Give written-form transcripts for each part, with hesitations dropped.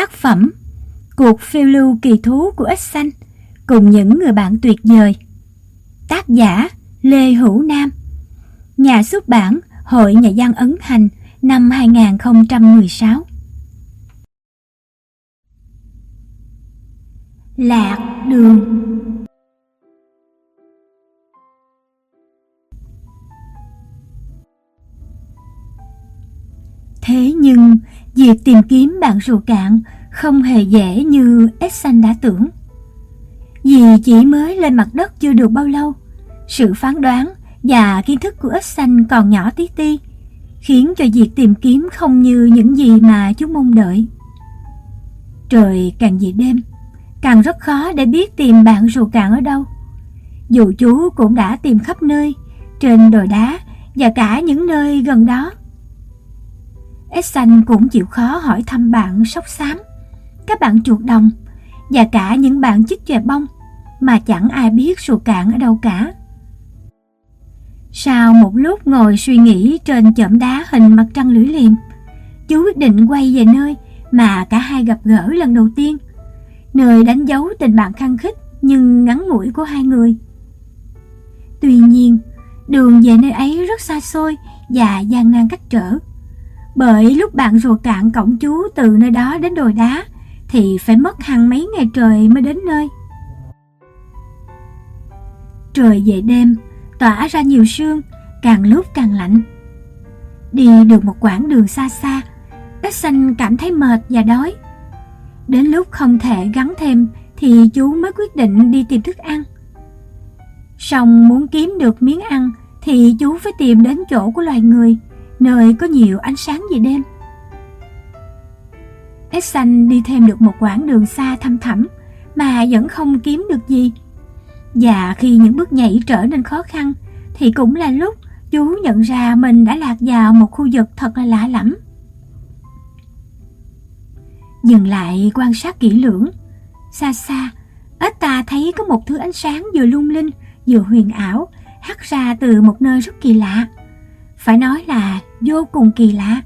Tác phẩm Cuộc phiêu lưu kỳ thú của ếch xanh cùng những người bạn tuyệt vời. Tác giả Lê Hữu Nam. Nhà xuất bản Hội Nhà văn Ấn Hành, năm 2016. Lạc đường. Thế nhưng việc tìm kiếm bạn rùa cạn không hề dễ như ếch xanh đã tưởng. Vì chỉ mới lên mặt đất chưa được bao lâu, sự phán đoán và kiến thức của ếch xanh còn nhỏ tí ti, khiến cho việc tìm kiếm không như những gì mà chúng mong đợi. Trời càng về đêm, càng rất khó để biết tìm bạn rùa cạn ở đâu. Dù chú cũng đã tìm khắp nơi, trên đồi đá và cả những nơi gần đó. Ếch xanh cũng chịu khó hỏi thăm bạn sóc xám, các bạn chuột đồng và cả những bạn chích chòe bông, mà chẳng ai biết rùa cạn ở đâu cả. Sau một lúc ngồi suy nghĩ trên chõm đá hình mặt trăng lưỡi liềm, chú quyết định quay về nơi mà cả hai gặp gỡ lần đầu tiên, nơi đánh dấu tình bạn khăng khít nhưng ngắn ngủi của hai người. Tuy nhiên, đường về nơi ấy rất xa xôi và gian nan cách trở, bởi lúc bạn rùa cạn cõng chú từ nơi đó đến đồi đá thì phải mất hàng mấy ngày trời mới đến nơi. Trời về đêm, tỏa ra nhiều sương, càng lúc càng lạnh. Đi được một quãng đường xa xa, ếch xanh cảm thấy mệt và đói. Đến lúc không thể gắng thêm thì chú mới quyết định đi tìm thức ăn. Song muốn kiếm được miếng ăn thì chú phải tìm đến chỗ của loài người, nơi có nhiều ánh sáng về đêm. Ếch xanh đi thêm được một quãng đường xa thăm thẳm mà vẫn không kiếm được gì. Và khi những bước nhảy trở nên khó khăn thì cũng là lúc chú nhận ra mình đã lạc vào một khu vực thật là lạ lẫm. Dừng lại quan sát kỹ lưỡng, xa xa, ếch ta thấy có một thứ ánh sáng vừa lung linh vừa huyền ảo hắt ra từ một nơi rất kỳ lạ. Phải nói là vô cùng kỳ lạ.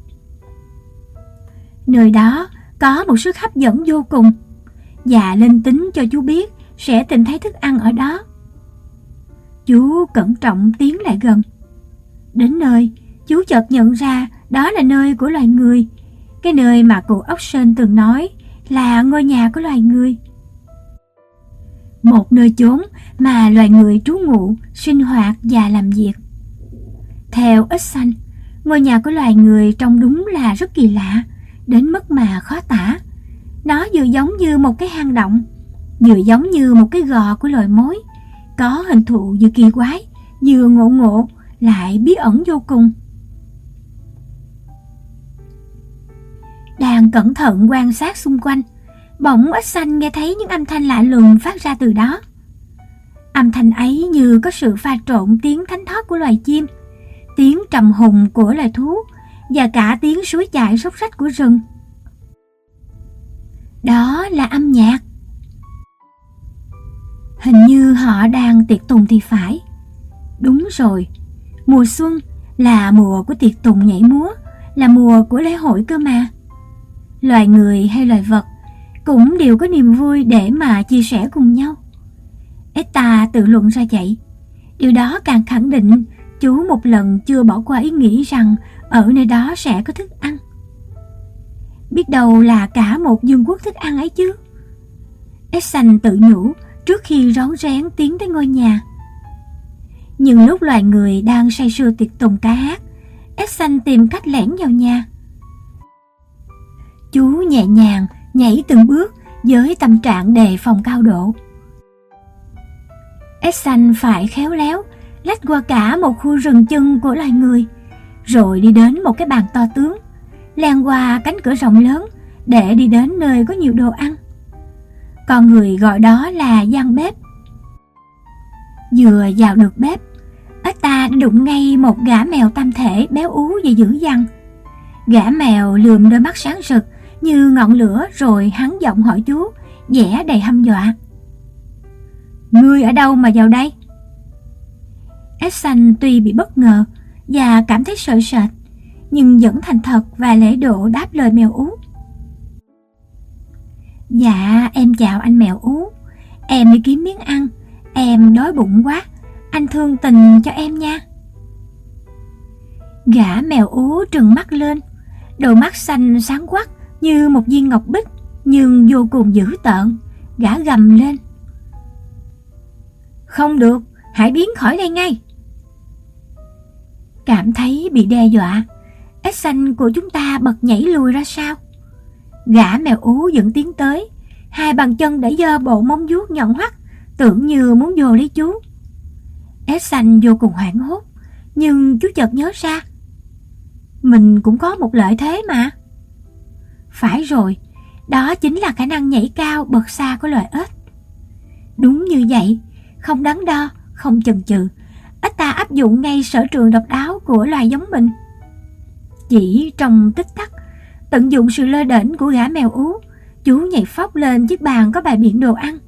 Nơi đó có một sức hấp dẫn vô cùng, và linh tính cho chú biết sẽ tìm thấy thức ăn ở đó. Chú cẩn trọng tiến lại gần. Đến nơi, chú chợt nhận ra đó là nơi của loài người, cái nơi mà cụ ốc sên từng nói là ngôi nhà của loài người. Một nơi chốn mà loài người trú ngụ, sinh hoạt và làm việc. Theo ếch xanh, ngôi nhà của loài người trông đúng là rất kỳ lạ, đến mức mà khó tả. Nó vừa giống như một cái hang động, vừa giống như một cái gò của loài mối, có hình thù vừa kỳ quái, vừa ngộ ngộ, lại bí ẩn vô cùng. Đang cẩn thận quan sát xung quanh, bỗng ếch xanh nghe thấy những âm thanh lạ lùng phát ra từ đó. Âm thanh ấy như có sự pha trộn tiếng thánh thót của loài chim, tiếng trầm hùng của loài thú và cả tiếng suối chảy róc rách của rừng. Đó là âm nhạc. Hình như họ đang tiệc tùng thì phải. Đúng rồi, mùa xuân là mùa của tiệc tùng nhảy múa, là mùa của lễ hội cơ mà. Loài người hay loài vật cũng đều có niềm vui để mà chia sẻ cùng nhau. Ếch ta tự luận ra vậy. Điều đó càng khẳng định chú một lần chưa bỏ qua ý nghĩ rằng ở nơi đó sẽ có thức ăn. Biết đâu là cả một vương quốc thức ăn ấy chứ. Ếch xanh tự nhủ trước khi rón rén tiến tới ngôi nhà. Nhưng lúc loài người đang say sưa tiệc tùng ca hát, ếch xanh tìm cách lẻn vào nhà. Chú nhẹ nhàng nhảy từng bước với tâm trạng đề phòng cao độ. Ếch xanh phải khéo léo lách qua cả một khu rừng chân của loài người, rồi đi đến một cái bàn to tướng, len qua cánh cửa rộng lớn để đi đến nơi có nhiều đồ ăn. Con người gọi đó là gian bếp. Vừa vào được bếp, ếch ta đã đụng ngay một gã mèo tam thể béo ú và dữ dằn. Gã mèo lườm đôi mắt sáng rực như ngọn lửa, rồi hắn giọng hỏi chú, vẻ đầy hăm dọa: "Ngươi ở đâu mà vào đây?" Ếch xanh tuy bị bất ngờ và cảm thấy sợ sệt, nhưng vẫn thành thật và lễ độ đáp lời mèo ú: Dạ, em chào anh mèo ú. Em đi kiếm miếng ăn, em đói bụng quá, anh thương tình cho em nha. Gã mèo ú trừng mắt lên, đôi mắt xanh sáng quắc như một viên ngọc bích, nhưng vô cùng dữ tợn. Gã gầm lên: Không được, hãy biến khỏi đây ngay. Cảm thấy bị đe dọa, ếch xanh của chúng ta bật nhảy lùi ra sau. Gã mèo ú vẫn tiến tới, hai bàn chân để giơ bộ móng vuốt nhọn hoắt, tưởng như muốn vô lấy chú. Ếch xanh vô cùng hoảng hốt, nhưng chú chợt nhớ ra, mình cũng có một lợi thế mà. Phải rồi, đó chính là khả năng nhảy cao bật xa của loài ếch. Đúng như vậy, không đắn đo, không chần chừ, ếch ta áp dụng ngay sở trường độc đáo của loài giống mình. Chỉ trong tích tắc, tận dụng sự lơ đễnh của gã mèo ú, chú nhảy phóc lên chiếc bàn có bày biện đồ ăn.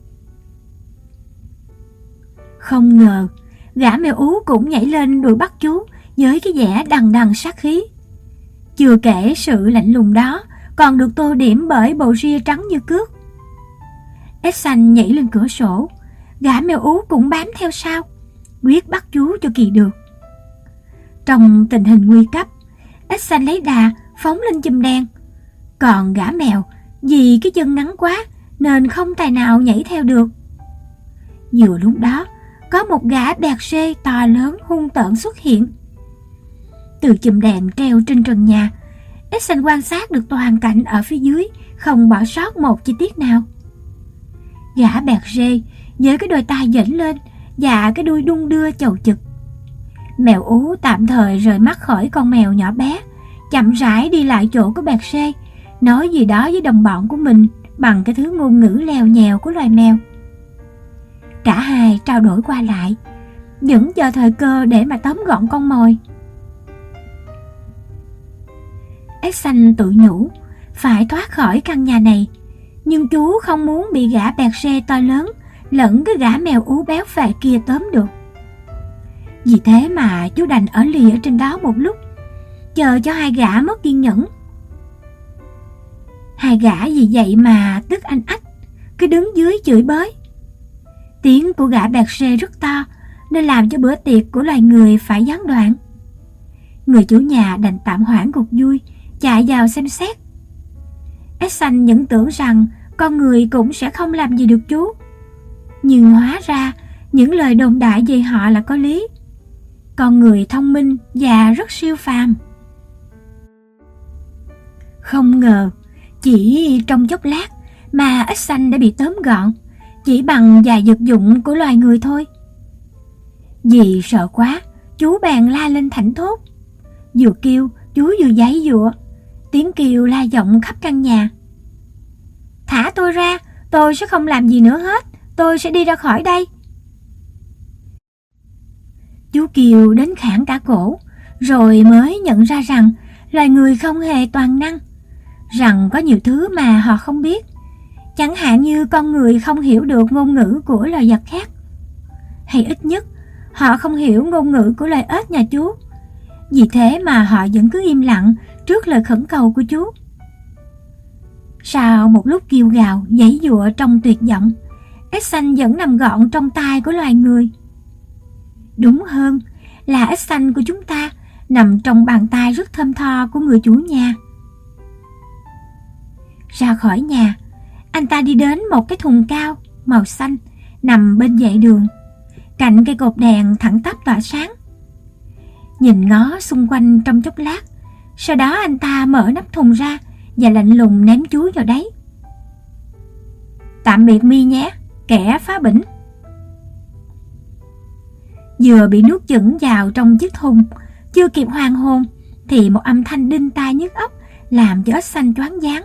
Không ngờ, gã mèo ú cũng nhảy lên đuổi bắt chú với cái vẻ đằng đằng sát khí. Chưa kể sự lạnh lùng đó còn được tô điểm bởi bộ ria trắng như cước. Ếch xanh nhảy lên cửa sổ, gã mèo ú cũng bám theo sau, quyết bắt chú cho kỳ được. Trong tình hình nguy cấp, ếch xanh lấy đà phóng lên chùm đèn, còn gã mèo vì cái chân ngắn quá nên không tài nào nhảy theo được. Vừa lúc đó, có một gã bẹt rê to lớn hung tợn xuất hiện. Từ chùm đèn treo trên trần nhà, ếch xanh quan sát được toàn cảnh ở phía dưới, không bỏ sót một chi tiết nào. Gã bẹt rê với cái đôi tai dễn lên và cái đuôi đung đưa chầu chực. Mèo ú tạm thời rời mắt khỏi con mèo nhỏ bé, chậm rãi đi lại chỗ của bẹt rê, nói gì đó với đồng bọn của mình bằng cái thứ ngôn ngữ lèo nhèo của loài mèo. Cả hai trao đổi qua lại, vẫn chờ thời cơ để mà tóm gọn con mồi. Ếch xanh tự nhủ phải thoát khỏi căn nhà này, nhưng chú không muốn bị gã bẹt rê to lớn lẫn cái gã mèo ú béo phệ kia tóm được. Vì thế mà chú đành ở lì ở trên đó một lúc, chờ cho hai gã mất kiên nhẫn. Hai gã vì vậy mà tức anh ách, cứ đứng dưới chửi bới. Tiếng của gã bẹt rê rất to nên làm cho bữa tiệc của loài người phải gián đoạn. Người chủ nhà đành tạm hoãn cuộc vui, chạy vào xem xét. Ếch xanh vẫn tưởng rằng con người cũng sẽ không làm gì được chú, nhưng hóa ra những lời đồn đại về họ là có lý. Con người thông minh và rất siêu phàm. Không ngờ, chỉ trong chốc lát mà ếch xanh đã bị tóm gọn, chỉ bằng vài vật dụng của loài người thôi. Vì sợ quá, chú bèn la lên thảnh thốt. Vừa kêu, chú vừa giãy giụa, tiếng kêu la vọng khắp căn nhà. Thả tôi ra, tôi sẽ không làm gì nữa hết, tôi sẽ đi ra khỏi đây. Chú kêu đến khản cả cổ, rồi mới nhận ra rằng loài người không hề toàn năng, rằng có nhiều thứ mà họ không biết. Chẳng hạn như con người không hiểu được ngôn ngữ của loài vật khác, hay ít nhất họ không hiểu ngôn ngữ của loài ếch nhà chú. Vì thế mà họ vẫn cứ im lặng trước lời khẩn cầu của chú. Sau một lúc kêu gào giãy giụa trong tuyệt vọng, ếch xanh vẫn nằm gọn trong tay của loài người. Đúng hơn là ếch xanh của chúng ta nằm trong bàn tay rất thơm tho của người chủ nhà. Ra khỏi nhà, anh ta đi đến một cái thùng cao màu xanh nằm bên vệ đường, cạnh cây cột đèn thẳng tắp tỏa sáng. Nhìn ngó xung quanh trong chốc lát, sau đó anh ta mở nắp thùng ra và lạnh lùng ném chú vào đấy. Tạm biệt mi nhé, kẻ phá bỉnh. Vừa bị nuốt chửng vào trong chiếc thùng, chưa kịp hoàn hồn thì một âm thanh đinh tai nhức óc làm cho ếch xanh choáng váng.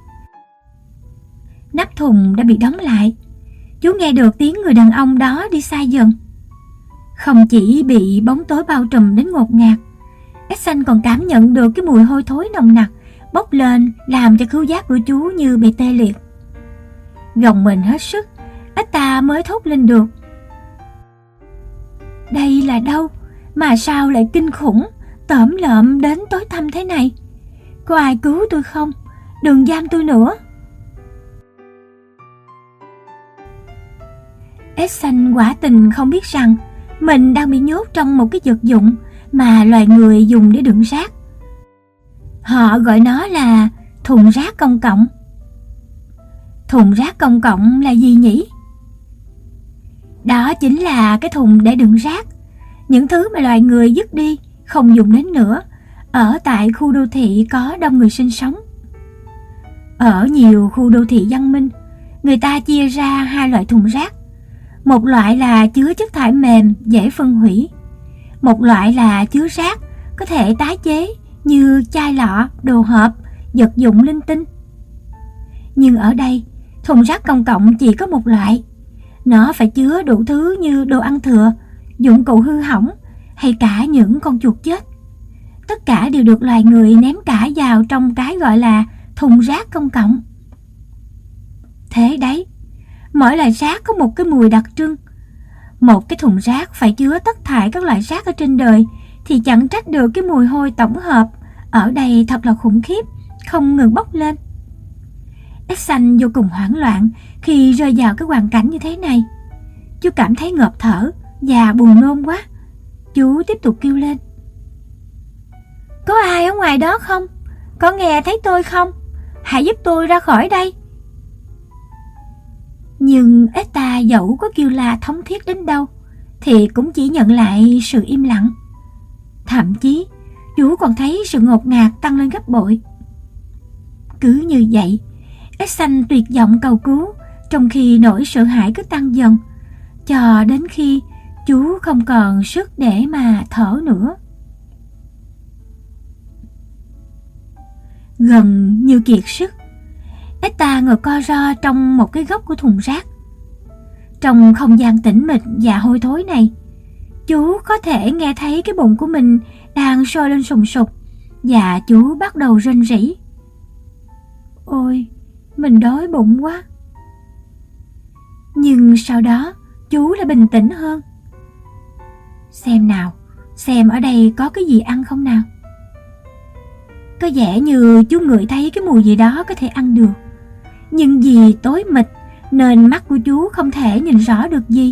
Nắp thùng đã bị đóng lại. Chú nghe được tiếng người đàn ông đó đi xa dần. Không chỉ bị bóng tối bao trùm đến ngột ngạt, ếch xanh còn cảm nhận được cái mùi hôi thối nồng nặc bốc lên, làm cho khứu giác của chú như bị tê liệt. Gồng mình hết sức, ếch ta mới thốt lên được: đây là đâu mà sao lại kinh khủng, tởm lợm đến tối tăm thế này? Có ai cứu tôi không? Đừng giam tôi nữa. Edson quả tình không biết rằng mình đang bị nhốt trong một cái vật dụng mà loài người dùng để đựng rác. Họ gọi nó là thùng rác công cộng. Thùng rác công cộng là gì nhỉ? Đó chính là cái thùng để đựng rác, những thứ mà loài người dứt đi, không dùng đến nữa, ở tại khu đô thị có đông người sinh sống. Ở nhiều khu đô thị văn minh, người ta chia ra hai loại thùng rác. Một loại là chứa chất thải mềm dễ phân hủy, một loại là chứa rác có thể tái chế như chai lọ, đồ hộp, vật dụng linh tinh. Nhưng ở đây, thùng rác công cộng chỉ có một loại. Nó phải chứa đủ thứ như đồ ăn thừa, dụng cụ hư hỏng hay cả những con chuột chết. Tất cả đều được loài người ném cả vào trong cái gọi là thùng rác công cộng. Thế đấy, mỗi loại rác có một cái mùi đặc trưng. Một cái thùng rác phải chứa tất thảy các loại rác ở trên đời thì chẳng trách được cái mùi hôi tổng hợp ở đây thật là khủng khiếp, không ngừng bốc lên. Edson vô cùng hoảng loạn khi rơi vào cái hoàn cảnh như thế này. Chú cảm thấy ngợp thở và buồn nôn quá. Chú tiếp tục kêu lên: "Có ai ở ngoài đó không? Có nghe thấy tôi không? Hãy giúp tôi ra khỏi đây." Nhưng Esta dẫu có kêu la thống thiết đến đâu thì cũng chỉ nhận lại sự im lặng. Thậm chí chú còn thấy sự ngột ngạt tăng lên gấp bội. Cứ như vậy, Edson tuyệt vọng cầu cứu, trong khi nỗi sợ hãi cứ tăng dần, cho đến khi chú không còn sức để mà thở nữa. Gần như kiệt sức, Esta ngồi co ro trong một cái góc của thùng rác. Trong không gian tĩnh mịch và hôi thối này, chú có thể nghe thấy cái bụng của mình đang sôi lên sùng sục, và chú bắt đầu rên rỉ: "Ôi, mình đói bụng quá." Nhưng sau đó chú lại bình tĩnh hơn. Xem nào, xem ở đây có cái gì ăn không nào. Có vẻ như chú ngửi thấy cái mùi gì đó có thể ăn được, nhưng vì tối mịt nên mắt của chú không thể nhìn rõ được gì.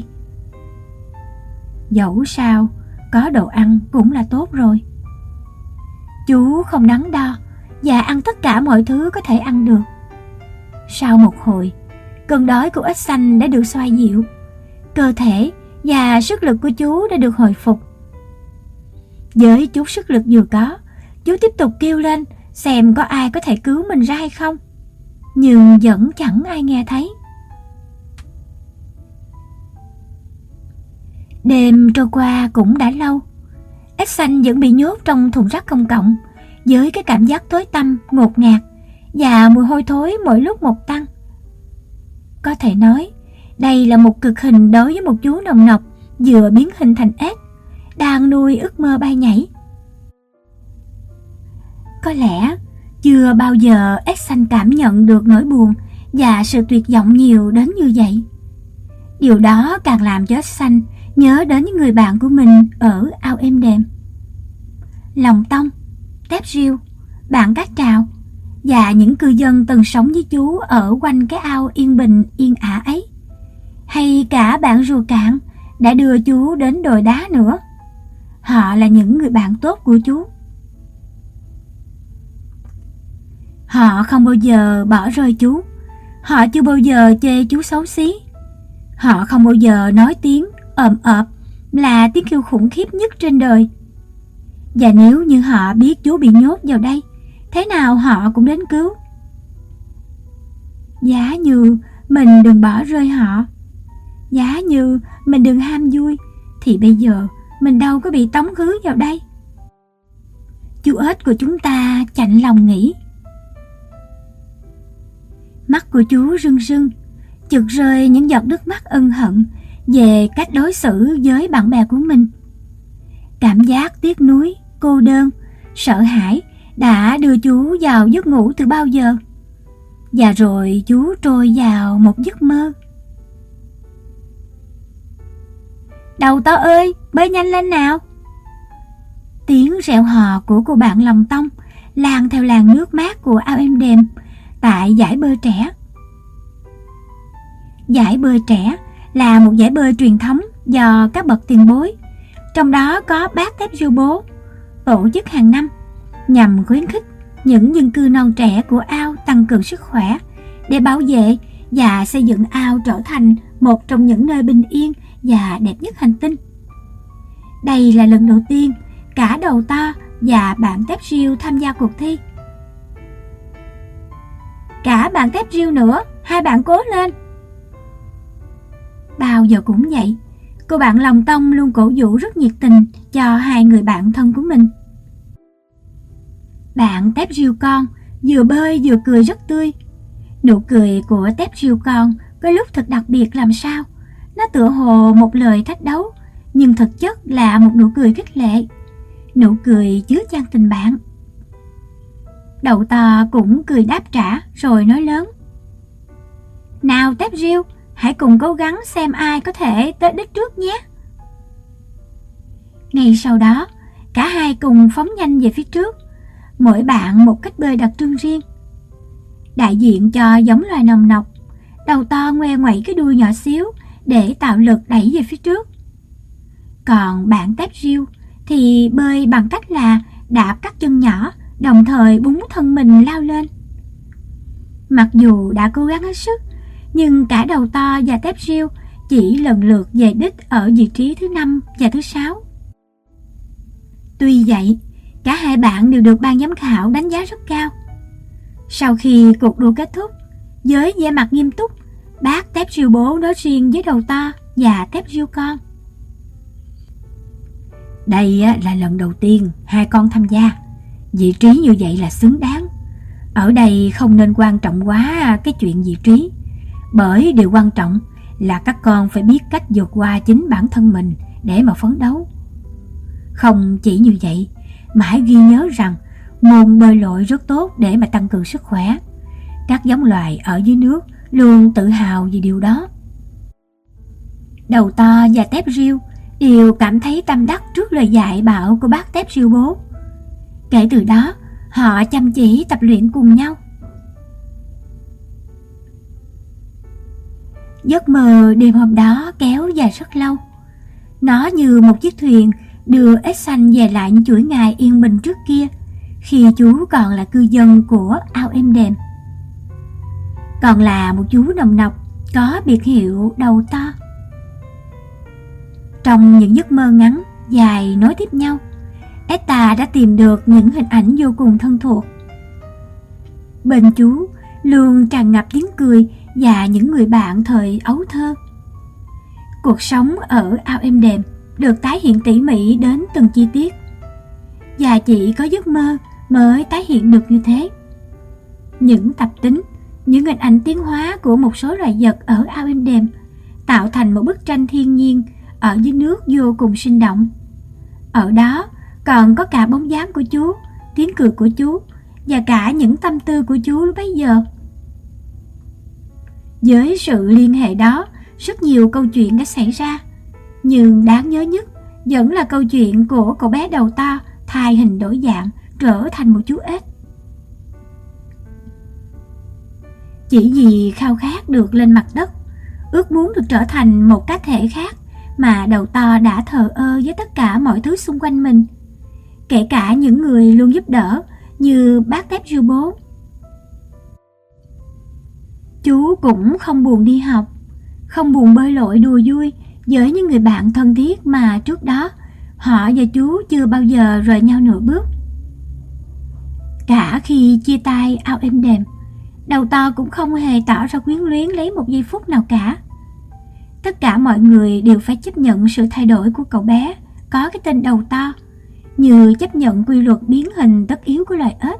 Dẫu sao, có đồ ăn cũng là tốt rồi. Chú không đắn đo và ăn tất cả mọi thứ có thể ăn được. Sau một hồi, cơn đói của Edson đã được xoa dịu, cơ thể và sức lực của chú đã được hồi phục. Với chút sức lực vừa có, chú tiếp tục kêu lên xem có ai có thể cứu mình ra hay không, nhưng vẫn chẳng ai nghe thấy. Đêm trôi qua cũng đã lâu, Edson vẫn bị nhốt trong thùng rác công cộng, với cái cảm giác tối tăm, ngột ngạt và mùi hôi thối mỗi lúc một tăng. Có thể nói, đây là một cực hình đối với một chú nòng nọc vừa biến hình thành ếch, đang nuôi ước mơ bay nhảy. Có lẽ chưa bao giờ Edson cảm nhận được nỗi buồn và sự tuyệt vọng nhiều đến như vậy. Điều đó càng làm cho Edson nhớ đến những người bạn của mình ở ao êm đềm. Lòng tông, tép riêu, bạn cát trào và những cư dân từng sống với chú ở quanh cái ao yên bình yên ả ấy. Hay cả bạn rùa cạn đã đưa chú đến đồi đá nữa. Họ là những người bạn tốt của chú. Họ không bao giờ bỏ rơi chú. Họ chưa bao giờ chê chú xấu xí. Họ không bao giờ nói tiếng ồm ợp là tiếng kêu khủng khiếp nhất trên đời. Và nếu như họ biết chú bị nhốt vào đây, thế nào họ cũng đến cứu. Giá như mình đừng bỏ rơi họ, giá như mình đừng ham vui, thì bây giờ mình đâu có bị tống khứ vào đây. Chú ếch của chúng ta chạnh lòng nghĩ. Mắt của chú rưng rưng, chực rơi những giọt nước mắt ân hận về cách đối xử với bạn bè của mình. Cảm giác tiếc nuối, cô đơn, sợ hãi đã đưa chú vào giấc ngủ từ bao giờ. Và rồi chú trôi vào một giấc mơ. Đầu to ơi, bơi nhanh lên nào. Tiếng rẹo hò của cô bạn lòng tông lan theo làn nước mát của ao êm đềm tại giải bơi trẻ. Giải bơi trẻ là một giải bơi truyền thống do các bậc tiền bối, trong đó có bác tép riêu bố, tổ chức hàng năm nhằm khuyến khích những dân cư non trẻ của ao tăng cường sức khỏe để bảo vệ và xây dựng ao trở thành một trong những nơi bình yên và đẹp nhất hành tinh. Đây là lần đầu tiên cả Đầu To và bạn tép riêu tham gia cuộc thi. Cả bạn tép riêu nữa, hai bạn cố lên. Bao giờ cũng vậy, cô bạn Lòng Tông luôn cổ vũ rất nhiệt tình cho hai người bạn thân của mình. Bạn tép riêu con vừa bơi vừa cười rất tươi. Nụ cười của tép riêu con có lúc thật đặc biệt làm sao. Nó tựa hồ một lời thách đấu, nhưng thực chất là một nụ cười khích lệ, nụ cười chứa chan tình bạn. Đầu To cũng cười đáp trả rồi nói lớn: Nào tép riêu, hãy cùng cố gắng xem ai có thể tới đích trước nhé. Ngay sau đó, cả hai cùng phóng nhanh về phía trước, mỗi bạn một cách bơi đặc trưng riêng. Đại diện cho giống loài nòng nọc, Đầu To ngoe ngoẩy cái đuôi nhỏ xíu để tạo lực đẩy về phía trước. Còn bạn tép riêu thì bơi bằng cách là đạp các chân nhỏ, đồng thời búng thân mình lao lên. Mặc dù đã cố gắng hết sức, nhưng cả Đầu To và tép riêu chỉ lần lượt về đích ở vị trí thứ 5 và thứ 6. Tuy vậy, cả hai bạn đều được ban giám khảo đánh giá rất cao. Sau khi cuộc đua kết thúc, với vẻ mặt nghiêm túc, bác tép riêu bố nói riêng với Đầu To và tép riêu con: Đây là lần đầu tiên hai con tham gia. Vị trí như vậy là xứng đáng. Ở đây không nên quan trọng quá cái chuyện vị trí, bởi điều quan trọng là các con phải biết cách vượt qua chính bản thân mình để mà phấn đấu. Không chỉ như vậy, mà hãy ghi nhớ rằng môn bơi lội rất tốt để mà tăng cường sức khỏe. Các giống loài ở dưới nước luôn tự hào về điều đó. Đầu To và tép riêu đều cảm thấy tâm đắc trước lời dạy bảo của bác tép riêu bố. Kể từ đó, họ chăm chỉ tập luyện cùng nhau. Giấc mơ đêm hôm đó kéo dài rất lâu. Nó như một chiếc thuyền đưa Essan về lại những chuỗi ngày yên bình trước kia, khi chú còn là cư dân của ao êm đềm. Còn là một chú nòng nọc có biệt hiệu Đầu To. Trong những giấc mơ ngắn, dài nối tiếp nhau, Esta đã tìm được những hình ảnh vô cùng thân thuộc. Bên chú luôn tràn ngập tiếng cười và những người bạn thời ấu thơ. Cuộc sống ở ao êm đềm được tái hiện tỉ mỉ đến từng chi tiết, và chỉ có giấc mơ mới tái hiện được như thế. Những tập tính, những hình ảnh tiến hóa của một số loài vật ở ao êm đềm tạo thành một bức tranh thiên nhiên ở dưới nước vô cùng sinh động. Ở đó còn có cả bóng dáng của chú, tiếng cười của chú và cả những tâm tư của chú lúc bấy giờ. Với sự liên hệ đó, rất nhiều câu chuyện đã xảy ra, nhưng đáng nhớ nhất vẫn là câu chuyện của cậu bé Đầu To thay hình đổi dạng trở thành một chú ếch. Chỉ vì khao khát được lên mặt đất, ước muốn được trở thành một cá thể khác, mà Đầu To đã thờ ơ với tất cả mọi thứ xung quanh mình, kể cả những người luôn giúp đỡ như bác tép riêu bố. Chú cũng không buồn đi học, không buồn bơi lội đùa vui với những người bạn thân thiết mà trước đó họ và chú chưa bao giờ rời nhau nửa bước. Cả khi chia tay ao êm đềm, Đầu To cũng không hề tỏ ra quyến luyến lấy một giây phút nào cả. Tất cả mọi người đều phải chấp nhận sự thay đổi của cậu bé có cái tên Đầu To, như chấp nhận quy luật biến hình tất yếu của loài ếch.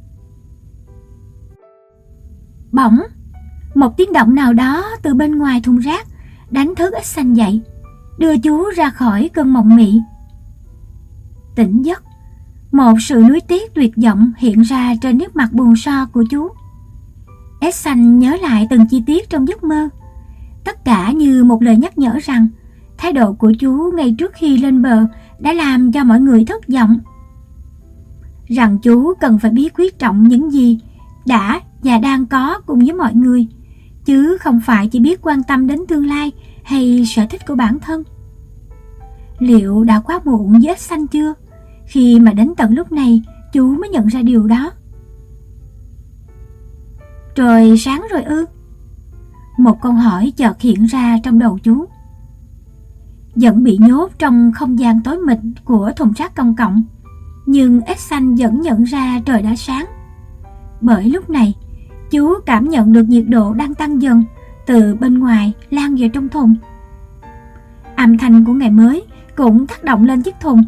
Bỗng, một tiếng động nào đó từ bên ngoài thùng rác đánh thức Essan dậy, đưa chú ra khỏi cơn mộng mị. Tỉnh giấc, một sự nuối tiếc tuyệt vọng hiện ra trên nét mặt buồn so của chú. Essan nhớ lại từng chi tiết trong giấc mơ, tất cả như một lời nhắc nhở rằng thái độ của chú ngay trước khi lên bờ đã làm cho mọi người thất vọng. Rằng chú cần phải biết quý trọng những gì đã và đang có cùng với mọi người, chứ không phải chỉ biết quan tâm đến tương lai hay sở thích của bản thân? Liệu đã quá muộn với Ếch Xanh chưa, khi mà đến tận lúc này chú mới nhận ra điều đó? Trời sáng rồi ư? Một câu hỏi chợt hiện ra trong đầu chú. Vẫn bị nhốt trong không gian tối mịt của thùng rác công cộng, nhưng Ếch Xanh vẫn nhận ra trời đã sáng. Bởi lúc này, chú cảm nhận được nhiệt độ đang tăng dần từ bên ngoài lan vào trong thùng. Âm thanh của ngày mới cũng tác động lên chiếc thùng.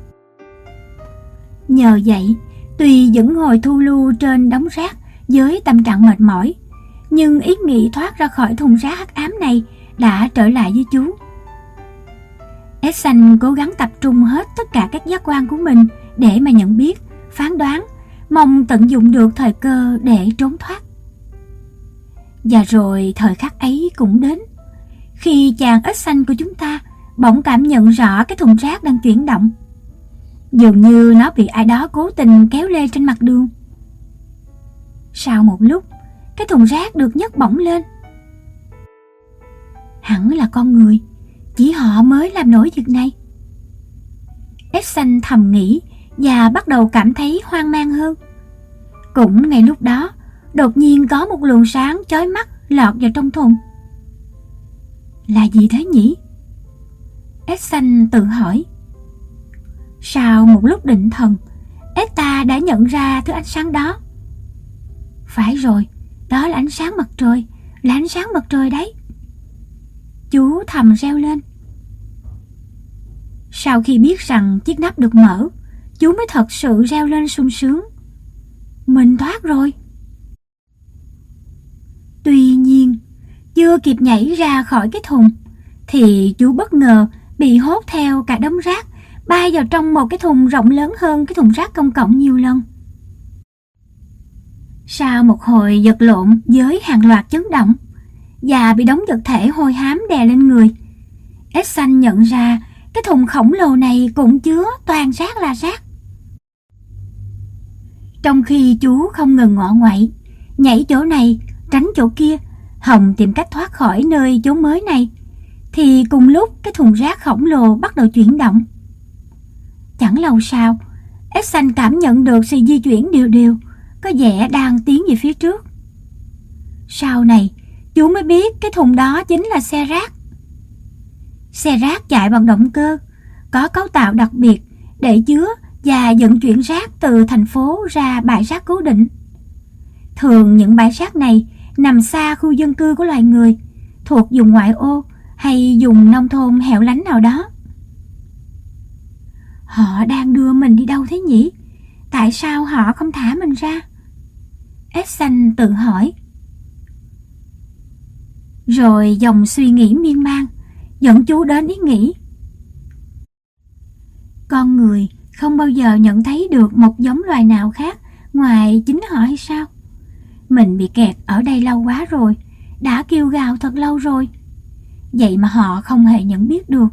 Nhờ vậy, tuy vẫn ngồi thu lưu trên đống rác với tâm trạng mệt mỏi, nhưng ý nghĩ thoát ra khỏi thùng rác hắc ám này đã trở lại với chú. Ếch Xanh cố gắng tập trung hết tất cả các giác quan của mình để mà nhận biết, phán đoán, mong tận dụng được thời cơ để trốn thoát. Và rồi thời khắc ấy cũng đến, khi chàng ếch xanh của chúng ta bỗng cảm nhận rõ cái thùng rác đang chuyển động. Dường như nó bị ai đó cố tình kéo lê trên mặt đường. Sau một lúc, cái thùng rác được nhấc bổng lên. Hẳn là con người, chỉ họ mới làm nổi việc này. Ếch xanh thầm nghĩ và bắt đầu cảm thấy hoang mang hơn. Cũng ngay lúc đó, đột nhiên có một luồng sáng chói mắt lọt vào trong thùng. Là gì thế nhỉ? Ếch xanh tự hỏi. Sau một lúc định thần, ếch ta đã nhận ra thứ ánh sáng đó. Phải rồi, đó là ánh sáng mặt trời, là ánh sáng mặt trời đấy. Chú thầm reo lên. Sau khi biết rằng chiếc nắp được mở, chú mới thật sự reo lên sung sướng. Mình thoát rồi. Tuy nhiên, chưa kịp nhảy ra khỏi cái thùng, thì chú bất ngờ bị hốt theo cả đống rác, bay vào trong một cái thùng rộng lớn hơn cái thùng rác công cộng nhiều lần. Sau một hồi vật lộn với hàng loạt chấn động và bị đống vật thể hôi hám đè lên người, ếch xanh nhận ra cái thùng khổng lồ này cũng chứa toàn rác là rác. Trong khi chú không ngừng ngọ ngoại, nhảy chỗ này, tránh chỗ kia, hòng tìm cách thoát khỏi nơi chốn mới này, thì cùng lúc cái thùng rác khổng lồ bắt đầu chuyển động. Chẳng lâu sau, ếch xanh cảm nhận được sự di chuyển đều đều, có vẻ đang tiến về phía trước. Sau này, chú mới biết cái thùng đó chính là xe rác. Xe rác chạy bằng động cơ, có cấu tạo đặc biệt để chứa và vận chuyển rác từ thành phố ra bãi rác cố định. Thường những bãi rác này nằm xa khu dân cư của loài người, thuộc vùng ngoại ô hay vùng nông thôn hẻo lánh nào đó. Họ đang đưa mình đi đâu thế nhỉ? Tại sao họ không thả mình ra? Ếch xanh tự hỏi. Rồi dòng suy nghĩ miên man dẫn chú đến ý nghĩ. Con người không bao giờ nhận thấy được một giống loài nào khác ngoài chính họ hay sao? Mình bị kẹt ở đây lâu quá rồi, đã kêu gào thật lâu rồi. Vậy mà họ không hề nhận biết được.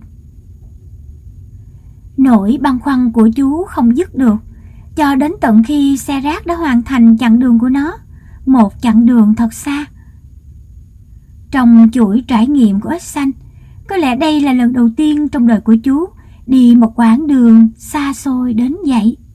Nỗi băn khoăn của chú không dứt được, cho đến tận khi xe rác đã hoàn thành chặng đường của nó, một chặng đường thật xa. Trong chuỗi trải nghiệm của ếch xanh, có lẽ đây là lần đầu tiên trong đời của chú đi một quãng đường xa xôi đến vậy.